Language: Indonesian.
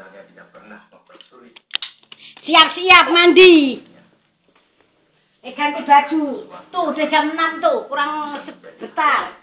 Siap-siap mandi. Ganti baju. Tuh udah jam 6 tuh, kurang sebentar.